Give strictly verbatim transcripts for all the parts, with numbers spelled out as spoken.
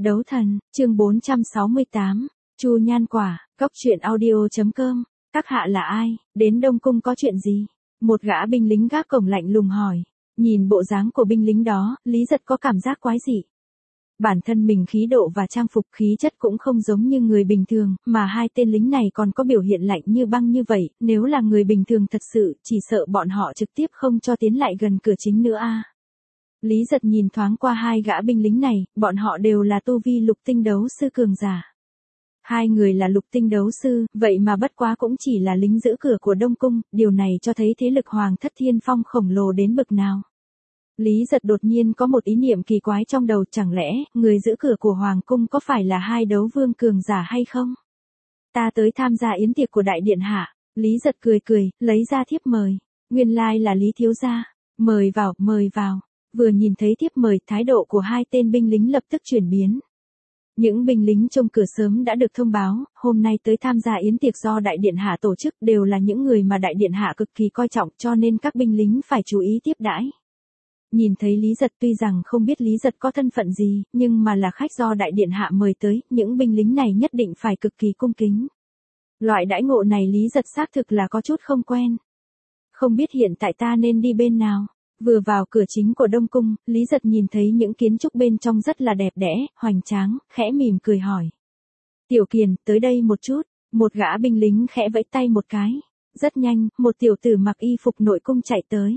Đấu thần, chương bốn trăm sáu mươi tám, Chu Nhan Quả, Cốc truyện audio chấm com. Các hạ là ai, đến Đông Cung có chuyện gì? Một gã binh lính gác cổng lạnh lùng hỏi. Nhìn bộ dáng của binh lính đó, Lý Giật có cảm giác quái dị. Bản thân mình khí độ và trang phục khí chất cũng không giống như người bình thường, mà hai tên lính này còn có biểu hiện lạnh như băng như vậy, nếu là người bình thường thật sự, chỉ sợ bọn họ trực tiếp không cho tiến lại gần cửa chính nữa a. Lý Giật nhìn thoáng qua hai gã binh lính này, bọn họ đều là tu vi lục tinh đấu sư cường giả. Hai người là lục tinh đấu sư, vậy mà bất quá cũng chỉ là lính giữ cửa của Đông Cung, điều này cho thấy thế lực Hoàng Thất Thiên Phong khổng lồ đến bực nào. Lý Giật đột nhiên có một ý niệm kỳ quái trong đầu, chẳng lẽ, người giữ cửa của Hoàng Cung có phải là hai đấu vương cường giả hay không? Ta tới tham gia yến tiệc của Đại Điện Hạ. Lý Giật cười cười, lấy ra thiếp mời. Nguyên lai là Lý thiếu gia. Mời vào, mời vào. Vừa nhìn thấy thiếp mời, thái độ của hai tên binh lính lập tức chuyển biến. Những binh lính trông cửa sớm đã được thông báo, hôm nay tới tham gia yến tiệc do Đại Điện Hạ tổ chức đều là những người mà Đại Điện Hạ cực kỳ coi trọng, cho nên các binh lính phải chú ý tiếp đãi. Nhìn thấy Lý Giật, tuy rằng không biết Lý Giật có thân phận gì, nhưng mà là khách do Đại Điện Hạ mời tới, những binh lính này nhất định phải cực kỳ cung kính. Loại đãi ngộ này Lý Giật xác thực là có chút không quen. Không biết hiện tại ta nên đi bên nào? Vừa vào cửa chính của Đông Cung, Lý Giật nhìn thấy những kiến trúc bên trong rất là đẹp đẽ, hoành tráng, khẽ mỉm cười hỏi. Tiểu Kiền, tới đây một chút. Một gã binh lính khẽ vẫy tay một cái. Rất nhanh, một tiểu tử mặc y phục nội cung chạy tới.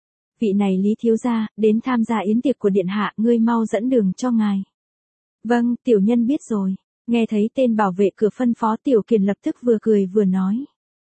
Vị này Lý thiếu gia, đến tham gia yến tiệc của Điện Hạ, ngươi mau dẫn đường cho ngài. Vâng, tiểu nhân biết rồi. Nghe thấy tên bảo vệ cửa phân phó, Tiểu Kiền lập tức vừa cười vừa nói.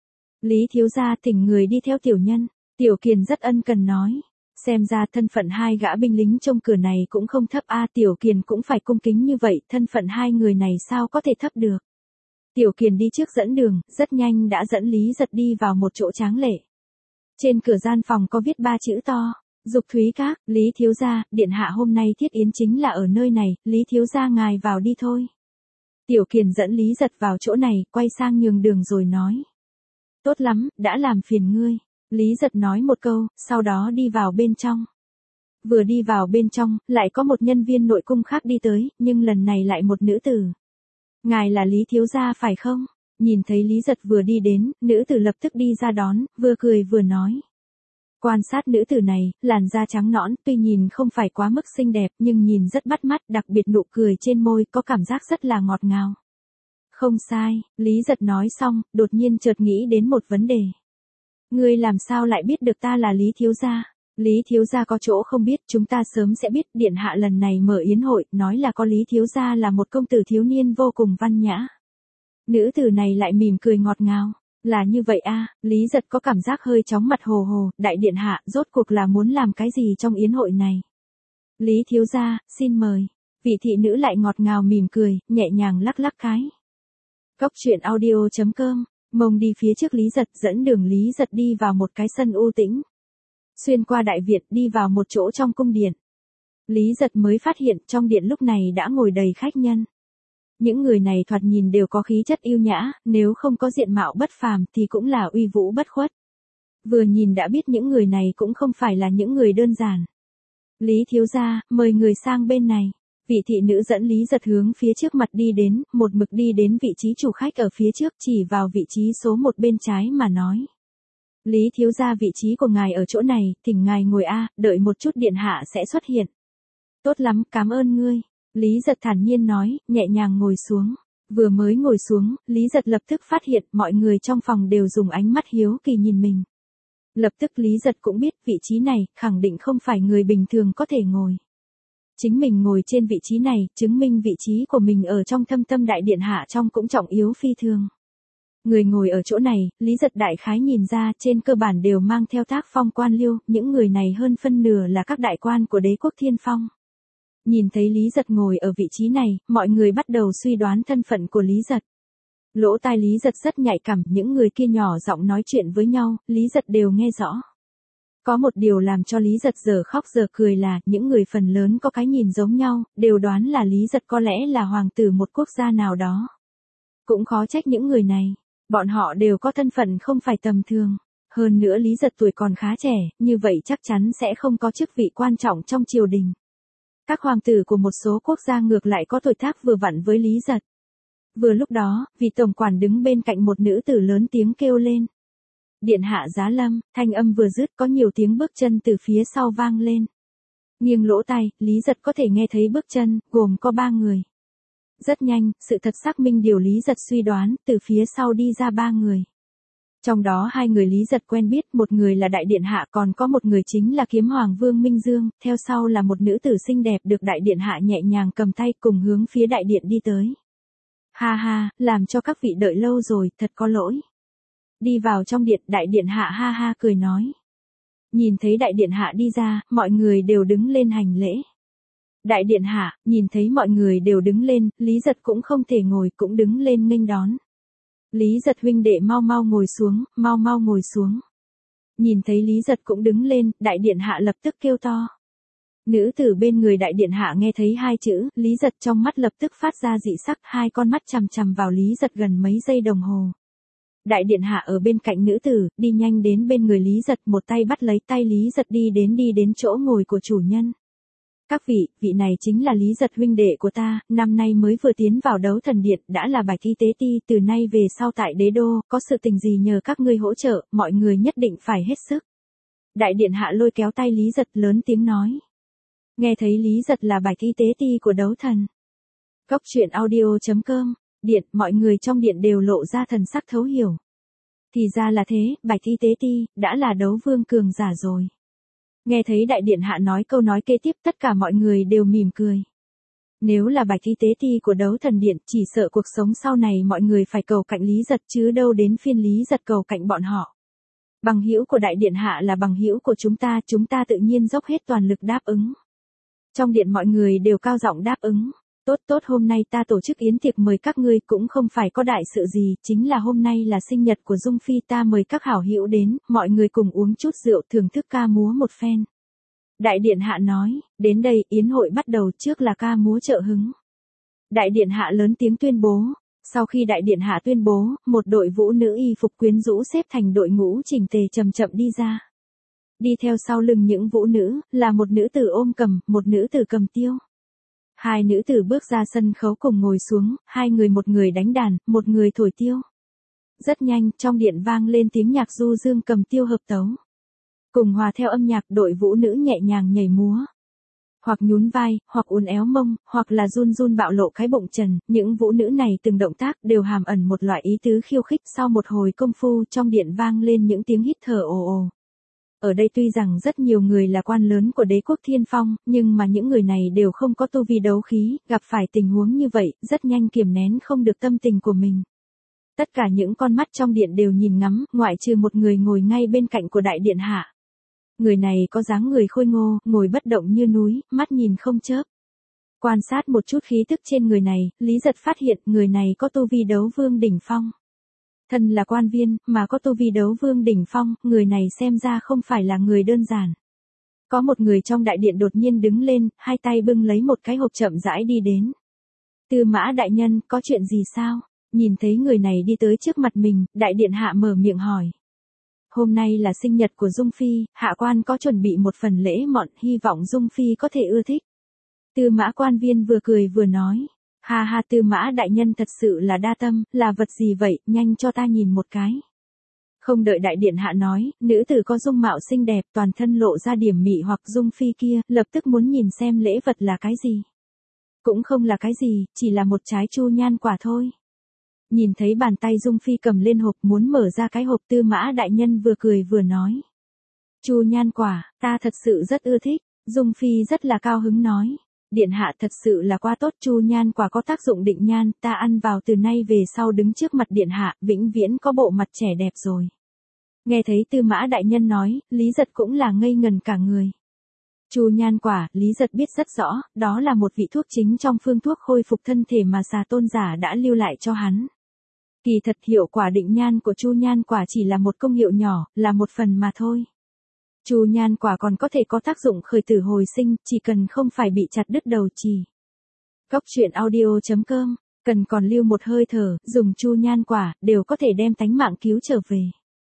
Lý thiếu gia thỉnh người đi theo tiểu nhân. Tiểu Kiền rất ân cần nói. Xem ra thân phận hai gã binh lính trong cửa này cũng không thấp a, Tiểu Kiền cũng phải cung kính như vậy, thân phận hai người này sao có thể thấp được. Tiểu Kiền đi trước dẫn đường, rất nhanh đã dẫn Lý Giật đi vào một chỗ tráng lệ. Trên cửa gian phòng có viết ba chữ to, Dục Thúy Các. Lý thiếu gia, Điện Hạ hôm nay thiết yến chính là ở nơi này, Lý thiếu gia ngài vào đi thôi. Tiểu Kiền dẫn Lý Giật vào chỗ này, quay sang nhường đường rồi nói. Tốt lắm, đã làm phiền ngươi. Lý Giật nói một câu, sau đó đi vào bên trong. Vừa đi vào bên trong, lại có một nhân viên nội cung khác đi tới, nhưng lần này lại một nữ tử. Ngài là Lý thiếu gia phải không? Nhìn thấy Lý Giật vừa đi đến, nữ tử lập tức đi ra đón, vừa cười vừa nói. Quan sát nữ tử này, làn da trắng nõn, tuy nhìn không phải quá mức xinh đẹp, nhưng nhìn rất bắt mắt, đặc biệt nụ cười trên môi, có cảm giác rất là ngọt ngào. Không sai, Lý Giật nói xong, đột nhiên chợt nghĩ đến một vấn đề. Ngươi làm sao lại biết được ta là Lý thiếu gia? Lý thiếu gia có chỗ không biết, chúng ta sớm sẽ biết. Điện Hạ lần này mở yến hội, nói là có Lý thiếu gia là một công tử thiếu niên vô cùng văn nhã. Nữ tử này lại mỉm cười ngọt ngào. Là như vậy a. Lý Giật có cảm giác hơi chóng mặt hồ hồ. Đại Điện Hạ, rốt cuộc là muốn làm cái gì trong yến hội này? Lý thiếu gia, xin mời. Vị thị nữ lại ngọt ngào mỉm cười, nhẹ nhàng lắc lắc cái. Cốc truyện audio chấm com. Mông đi phía trước Lý Giật, dẫn đường Lý Giật đi vào một cái sân u tĩnh. Xuyên qua đại viện, đi vào một chỗ trong cung điện. Lý Giật mới phát hiện trong điện lúc này đã ngồi đầy khách nhân. Những người này thoạt nhìn đều có khí chất yêu nhã, nếu không có diện mạo bất phàm thì cũng là uy vũ bất khuất. Vừa nhìn đã biết những người này cũng không phải là những người đơn giản. Lý thiếu gia, mời người sang bên này. Vị thị nữ dẫn Lý Giật hướng phía trước mặt đi đến, một mực đi đến vị trí chủ khách ở phía trước, chỉ vào vị trí số một bên trái mà nói. Lý thiếu gia, vị trí của ngài ở chỗ này, thỉnh ngài ngồi a, đợi một chút Điện Hạ sẽ xuất hiện. Tốt lắm, cảm ơn ngươi. Lý Giật thản nhiên nói, nhẹ nhàng ngồi xuống. Vừa mới ngồi xuống, Lý Giật lập tức phát hiện mọi người trong phòng đều dùng ánh mắt hiếu kỳ nhìn mình. Lập tức Lý Giật cũng biết vị trí này, khẳng định không phải người bình thường có thể ngồi. Chính mình ngồi trên vị trí này, chứng minh vị trí của mình ở trong thâm tâm Đại Điện Hạ trong cũng trọng yếu phi thường. Người ngồi ở chỗ này, Lý Giật đại khái nhìn ra, trên cơ bản đều mang theo tác phong quan liêu, những người này hơn phân nửa là các đại quan của đế quốc Thiên Phong. Nhìn thấy Lý Giật ngồi ở vị trí này, mọi người bắt đầu suy đoán thân phận của Lý Giật. Lỗ tai Lý Giật rất nhạy cảm, những người kia nhỏ giọng nói chuyện với nhau, Lý Giật đều nghe rõ. Có một điều làm cho Lý Giật giờ khóc giờ cười là, những người phần lớn có cái nhìn giống nhau, đều đoán là Lý Giật có lẽ là hoàng tử một quốc gia nào đó. Cũng khó trách những người này, bọn họ đều có thân phận không phải tầm thường. Hơn nữa Lý Giật tuổi còn khá trẻ, như vậy chắc chắn sẽ không có chức vị quan trọng trong triều đình. Các hoàng tử của một số quốc gia ngược lại có tuổi tác vừa vặn với Lý Giật. Vừa lúc đó, vị tổng quản đứng bên cạnh một nữ tử lớn tiếng kêu lên. Điện hạ giá lâm, thanh âm vừa dứt có nhiều tiếng bước chân từ phía sau vang lên. Nghiêng lỗ tai, Lý Giật có thể nghe thấy bước chân, gồm có ba người. Rất nhanh, sự thật xác minh điều Lý Giật suy đoán, từ phía sau đi ra ba người. Trong đó hai người Lý Giật quen biết, một người là đại điện hạ, còn có một người chính là kiếm hoàng Vương Minh Dương, theo sau là một nữ tử xinh đẹp được đại điện hạ nhẹ nhàng cầm tay cùng hướng phía đại điện đi tới. Ha ha, làm cho các vị đợi lâu rồi, thật có lỗi. Đi vào trong điện, đại điện hạ ha ha cười nói. Nhìn thấy đại điện hạ đi ra, mọi người đều đứng lên hành lễ. Đại điện hạ, nhìn thấy mọi người đều đứng lên, Lý Giật cũng không thể ngồi, cũng đứng lên nghênh đón. Lý Giật huynh đệ mau mau ngồi xuống, mau mau ngồi xuống. Nhìn thấy Lý Giật cũng đứng lên, đại điện hạ lập tức kêu to. Nữ tử bên người đại điện hạ nghe thấy hai chữ, Lý Giật trong mắt lập tức phát ra dị sắc, hai con mắt chằm chằm vào Lý Giật gần mấy giây đồng hồ. Đại điện hạ ở bên cạnh nữ tử, đi nhanh đến bên người Lý Giật, một tay bắt lấy tay Lý Giật đi đến đi đến chỗ ngồi của chủ nhân. Các vị, vị này chính là Lý Giật huynh đệ của ta, năm nay mới vừa tiến vào đấu thần điện, đã là bài thi tế ti, từ nay về sau tại đế đô, có sự tình gì nhờ các ngươi hỗ trợ, mọi người nhất định phải hết sức. Đại điện hạ lôi kéo tay Lý Giật lớn tiếng nói. Nghe thấy Lý Giật là bài thi tế ti của đấu thần. Cốc truyện audio chấm com, điện, mọi người trong điện đều lộ ra thần sắc thấu hiểu. Thì ra là thế, bài thi tế ti, đã là đấu vương cường giả rồi. Nghe thấy đại điện hạ nói câu nói kế tiếp, tất cả mọi người đều mỉm cười. Nếu là bài thi tế ti của đấu thần điện, chỉ sợ cuộc sống sau này mọi người phải cầu cạnh Lý Giật chứ đâu đến phiên Lý Giật cầu cạnh bọn họ. Bằng hữu của đại điện hạ là bằng hữu của chúng ta, chúng ta tự nhiên dốc hết toàn lực đáp ứng. Trong điện mọi người đều cao giọng đáp ứng. Tốt tốt, hôm nay ta tổ chức yến tiệc mời các ngươi, cũng không phải có đại sự gì, chính là hôm nay là sinh nhật của Dung Phi, ta mời các hảo hữu đến, mọi người cùng uống chút rượu thưởng thức ca múa một phen. Đại điện hạ nói, đến đây, yến hội bắt đầu, trước là ca múa trợ hứng. Đại điện hạ lớn tiếng tuyên bố. Sau khi đại điện hạ tuyên bố, một đội vũ nữ y phục quyến rũ xếp thành đội ngũ chỉnh tề chậm chậm đi ra. Đi theo sau lưng những vũ nữ, là một nữ tử ôm cầm, một nữ tử cầm tiêu. Hai nữ tử bước ra sân khấu cùng ngồi xuống, hai người một người đánh đàn, một người thổi tiêu. Rất nhanh, trong điện vang lên tiếng nhạc du dương cầm tiêu hợp tấu. Cùng hòa theo âm nhạc, đội vũ nữ nhẹ nhàng nhảy múa. Hoặc nhún vai, hoặc uốn éo mông, hoặc là run run bạo lộ cái bụng trần, những vũ nữ này từng động tác đều hàm ẩn một loại ý tứ khiêu khích. Sau một hồi công phu, trong điện vang lên những tiếng hít thở ồ ồ. Ở đây tuy rằng rất nhiều người là quan lớn của đế quốc Thiên Phong, nhưng mà những người này đều không có tu vi đấu khí, gặp phải tình huống như vậy, rất nhanh kiềm nén không được tâm tình của mình. Tất cả những con mắt trong điện đều nhìn ngắm, ngoại trừ một người ngồi ngay bên cạnh của đại điện hạ. Người này có dáng người khôi ngô, ngồi bất động như núi, mắt nhìn không chớp. Quan sát một chút khí tức trên người này, Lý Giật phát hiện người này có tu vi đấu vương đỉnh phong. Thân là quan viên, mà có tu vi đấu vương đỉnh phong, người này xem ra không phải là người đơn giản. Có một người trong đại điện đột nhiên đứng lên, hai tay bưng lấy một cái hộp chậm rãi đi đến. Tư Mã đại nhân, có chuyện gì sao? Nhìn thấy người này đi tới trước mặt mình, đại điện hạ mở miệng hỏi. Hôm nay là sinh nhật của Dung Phi, hạ quan có chuẩn bị một phần lễ mọn, hy vọng Dung Phi có thể ưa thích. Tư Mã quan viên vừa cười vừa nói. Ha ha, Tư Mã đại nhân thật sự là đa tâm, là vật gì vậy, nhanh cho ta nhìn một cái. Không đợi đại điện hạ nói, nữ tử có dung mạo xinh đẹp, toàn thân lộ ra điểm mị hoặc Dung Phi kia, lập tức muốn nhìn xem lễ vật là cái gì. Cũng không là cái gì, chỉ là một trái chu nhan quả thôi. Nhìn thấy bàn tay Dung Phi cầm lên hộp muốn mở ra cái hộp, Tư Mã đại nhân vừa cười vừa nói. Chu nhan quả, ta thật sự rất ưa thích. Dung Phi rất là cao hứng nói. Điện hạ thật sự là quá tốt, chu nhan quả có tác dụng định nhan, ta ăn vào từ nay về sau đứng trước mặt điện hạ, vĩnh viễn có bộ mặt trẻ đẹp rồi. Nghe thấy Tư Mã đại nhân nói, Lý Giật cũng là ngây ngần cả người. Chu nhan quả, Lý Giật biết rất rõ, đó là một vị thuốc chính trong phương thuốc khôi phục thân thể mà Xà Tôn giả đã lưu lại cho hắn. Kỳ thật hiệu quả định nhan của chu nhan quả chỉ là một công hiệu nhỏ, là một phần mà thôi. Chu nhan quả còn có thể có tác dụng khởi tử hồi sinh, chỉ cần không phải bị chặt đứt đầu chỉ. Cốc truyện audio chấm com, cần còn lưu một hơi thở, dùng chu nhan quả, đều có thể đem tánh mạng cứu trở về.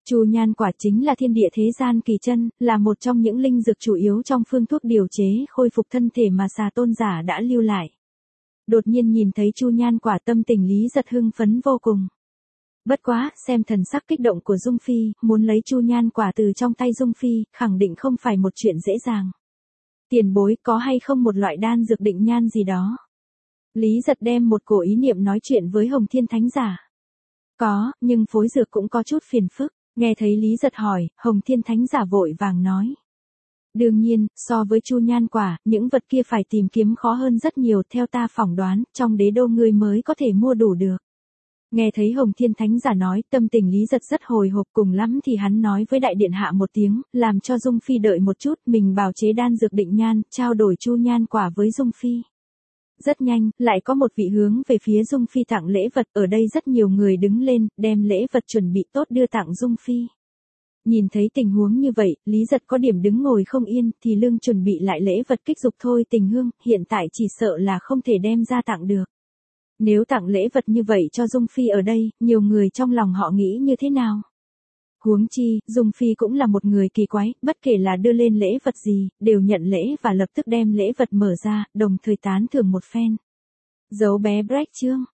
Chu nhan quả chính là thiên địa thế gian kỳ chân, là một trong những linh dược chủ yếu trong phương thuốc điều chế khôi phục thân thể mà xà tôn giả đã lưu lại. Đột nhiên nhìn thấy chu nhan quả, tâm tình Lý Giật hưng phấn vô cùng. Bất quá, xem thần sắc kích động của Dung Phi, muốn lấy chu nhan quả từ trong tay Dung Phi, khẳng định không phải một chuyện dễ dàng. Tiền bối, có hay không một loại đan dược định nhan gì đó? Lý Giật đem một cổ ý niệm nói chuyện với Hồng Thiên Thánh Giả. Có, nhưng phối dược cũng có chút phiền phức. Nghe thấy Lý Giật hỏi, Hồng Thiên Thánh Giả vội vàng nói. Đương nhiên, so với chu nhan quả, những vật kia phải tìm kiếm khó hơn rất nhiều, theo ta phỏng đoán, trong đế đô ngươi mới có thể mua đủ được. Nghe thấy Hồng Thiên Thánh Giả nói, tâm tình Lý Giật rất hồi hộp, cùng lắm thì hắn nói với đại điện hạ một tiếng, làm cho Dung Phi đợi một chút, mình bào chế đan dược định nhan, trao đổi chu nhan quả với Dung Phi. Rất nhanh, lại có một vị hướng về phía Dung Phi tặng lễ vật, ở đây rất nhiều người đứng lên, đem lễ vật chuẩn bị tốt đưa tặng Dung Phi. Nhìn thấy tình huống như vậy, Lý Giật có điểm đứng ngồi không yên, thì lương chuẩn bị lại lễ vật kích dục thôi tình hương, hiện tại chỉ sợ là không thể đem ra tặng được. Nếu tặng lễ vật như vậy cho Dung Phi ở đây, nhiều người trong lòng họ nghĩ như thế nào? Huống chi, Dung Phi cũng là một người kỳ quái, bất kể là đưa lên lễ vật gì, đều nhận lễ và lập tức đem lễ vật mở ra, đồng thời tán thưởng một phen. Dấu bé break chương.